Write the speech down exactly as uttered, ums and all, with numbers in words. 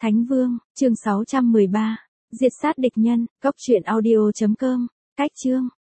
Thánh Vương, chương sáu trăm mười ba. Diệt sát địch nhân, cốc truyện audio chấm com. Cách chương.